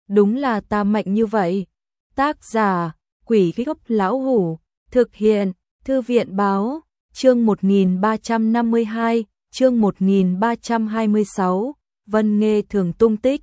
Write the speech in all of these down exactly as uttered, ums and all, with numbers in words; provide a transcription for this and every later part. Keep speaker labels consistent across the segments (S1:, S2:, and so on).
S1: đúng là ta mạnh như vậy. Tác giả, Quỷ Gốc Lão Hủ, thực hiện, Thư viện báo, chương một nghìn ba trăm năm mươi hai, chương một nghìn ba trăm hai mươi sáu, Vân Nghê Thường tung tích.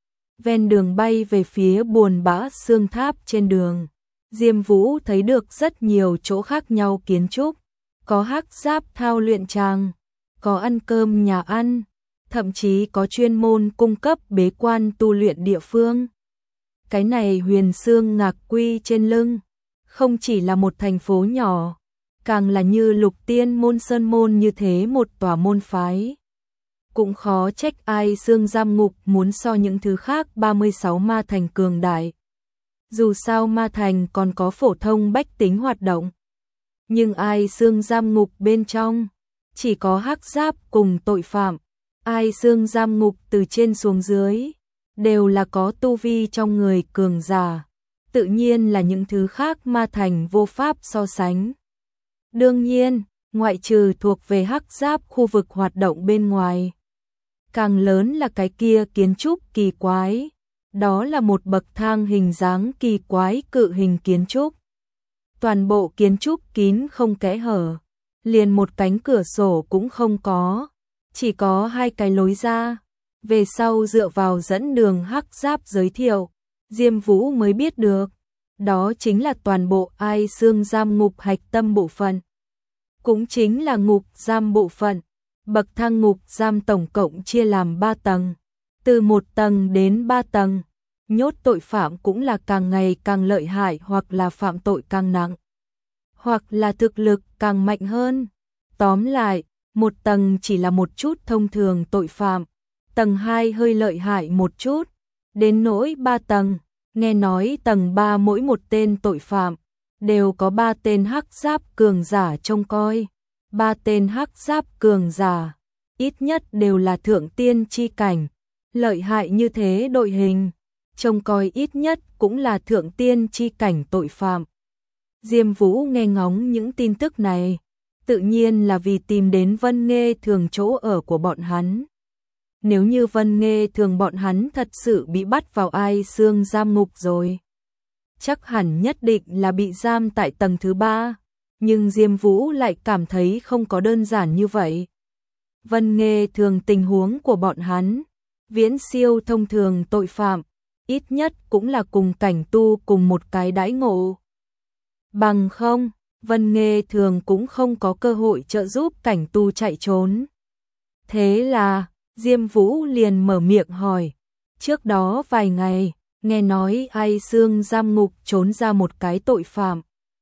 S1: Ven đường bay về phía buồn bã xương tháp trên đường, Diêm Vũ thấy được rất nhiều chỗ khác nhau kiến trúc, có hắc giáp thao luyện tràng, có ăn cơm nhà ăn, thậm chí có chuyên môn cung cấp bế quan tu luyện địa phương. Cái này Huyền Xương Ngạc Quy trên lưng, không chỉ là một thành phố nhỏ, càng là như Lục Tiên môn Sơn môn như thế một tòa môn phái. Cũng khó trách Ai Xương Giam Ngục muốn so những thứ khác ba mươi sáu ma thành cường đại. Dù sao ma thành còn có phổ thông bách tính hoạt động, nhưng Ai Xương Giam Ngục bên trong chỉ có hắc giáp cùng tội phạm. Ai Xương Giam Ngục từ trên xuống dưới đều là có tu vi trong người cường giả, tự nhiên là những thứ khác ma thành vô pháp so sánh. Đương nhiên, ngoại trừ thuộc về hắc giáp khu vực hoạt động bên ngoài, càng lớn là cái kia kiến trúc kỳ quái, đó là một bậc thang hình dáng kỳ quái cự hình kiến trúc. Toàn bộ kiến trúc kín không kẽ hở, liền một cánh cửa sổ cũng không có, chỉ có hai cái lối ra. Về sau dựa vào dẫn đường hắc giáp giới thiệu, Diêm Vũ mới biết được, đó chính là toàn bộ Ai Xương Giam Ngục hạch tâm bộ phận. Cũng chính là ngục giam bộ phận. Bậc thang ngục giam tổng cộng chia làm ba tầng, từ một tầng đến ba tầng, nhốt tội phạm cũng là càng ngày càng lợi hại hoặc là phạm tội càng nặng, hoặc là thực lực càng mạnh hơn. Tóm lại, một tầng chỉ là một chút thông thường tội phạm, tầng hai hơi lợi hại một chút, đến nỗi ba tầng, nghe nói tầng ba mỗi một tên tội phạm đều có ba tên hắc giáp cường giả trông coi. Ba tên hắc giáp cường giả, ít nhất đều là thượng tiên chi cảnh, lợi hại như thế đội hình, trông coi ít nhất cũng là thượng tiên chi cảnh tội phạm. Diêm Vũ nghe ngóng những tin tức này, tự nhiên là vì tìm đến Vân Nghê Thường chỗ ở của bọn hắn. Nếu như Vân Nghê Thường bọn hắn thật sự bị bắt vào Ai Xương Giam Ngục rồi, chắc hẳn nhất định là bị giam tại tầng thứ ba. Nhưng Diêm Vũ lại cảm thấy không có đơn giản như vậy. Vân Nghê Thường tình huống của bọn hắn viễn siêu thông thường tội phạm, ít nhất cũng là cùng cảnh tu cùng một cái đãi ngộ. Bằng không, Vân Nghê Thường cũng không có cơ hội trợ giúp cảnh tu chạy trốn. Thế là, Diêm Vũ liền mở miệng hỏi, trước đó vài ngày, nghe nói Ai Xương Giam Ngục trốn ra một cái tội phạm.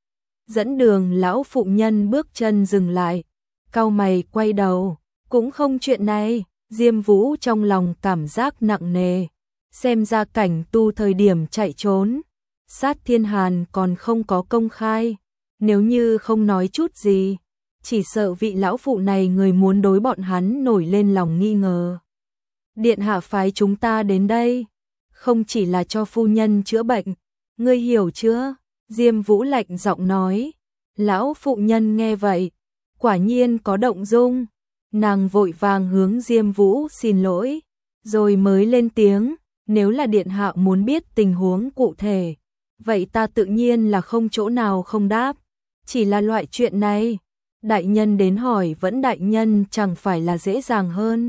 S1: Dẫn đường lão phụ nhân bước chân dừng lại, cau mày quay đầu, cũng không chuyện này. Diêm Vũ trong lòng cảm giác nặng nề, xem ra cảnh tu thời điểm chạy trốn, Sát Thiên Hàn còn không có công khai, nếu như không nói chút gì, chỉ sợ vị lão phụ này người muốn đối bọn hắn nổi lên lòng nghi ngờ. Điện hạ phái chúng ta đến đây, không chỉ là cho phu nhân chữa bệnh, ngươi hiểu chưa? Diêm Vũ lạnh giọng nói. Lão phụ nhân nghe vậy, quả nhiên có động dung, nàng vội vàng hướng Diêm Vũ xin lỗi, rồi mới lên tiếng, nếu là điện hạ muốn biết tình huống cụ thể, vậy ta tự nhiên là không chỗ nào không đáp, chỉ là loại chuyện này, đại nhân đến hỏi vẫn đại nhân chẳng phải là dễ dàng hơn.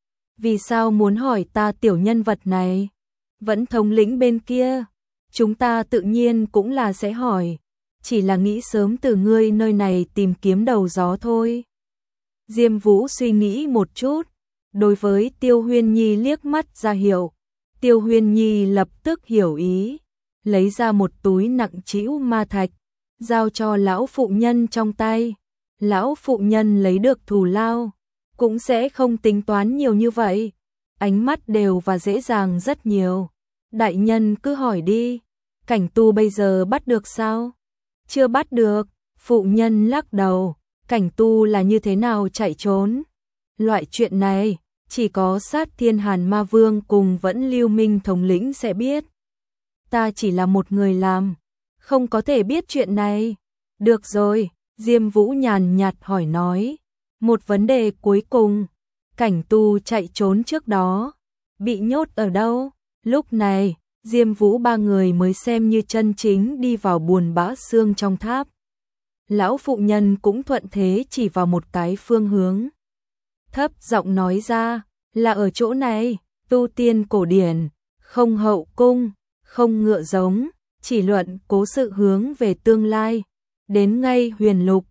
S1: Vì sao muốn hỏi ta tiểu nhân vật này? Vẫn thống lĩnh bên kia, chúng ta tự nhiên cũng là sẽ hỏi, chỉ là nghĩ sớm từ ngươi nơi này tìm kiếm đầu gió thôi. Diêm Vũ suy nghĩ một chút, đối với Tiêu Huyên Nhi liếc mắt ra hiệu. Tiêu Huyên Nhi lập tức hiểu ý, lấy ra một túi nặng trĩu ma thạch, giao cho lão phụ nhân trong tay. Lão phụ nhân lấy được thù lao, cũng sẽ không tính toán nhiều như vậy, ánh mắt đều và dễ dàng rất nhiều. Đại nhân cứ hỏi đi, cảnh tu bây giờ bắt được sao? Chưa bắt được, phụ nhân lắc đầu, cảnh tu là như thế nào chạy trốn? Loại chuyện này, chỉ có Sát Thiên Hàn Ma Vương cùng Vẫn Lưu Minh thống lĩnh sẽ biết. Ta chỉ là một người làm, không có thể biết chuyện này. Được rồi, Diêm Vũ nhàn nhạt hỏi nói. Một vấn đề cuối cùng, cảnh tu chạy trốn trước đó, bị nhốt ở đâu? Lúc này, Diêm Vũ ba người mới xem như chân chính đi vào buồn bã xương trong tháp. Lão phụ nhân cũng thuận thế chỉ vào một cái phương hướng. Thấp giọng nói ra, là ở chỗ này, tu tiên cổ điển, không hậu cung, không ngựa giống, chỉ luận cố sự hướng về tương lai. Đến ngay huyền lục,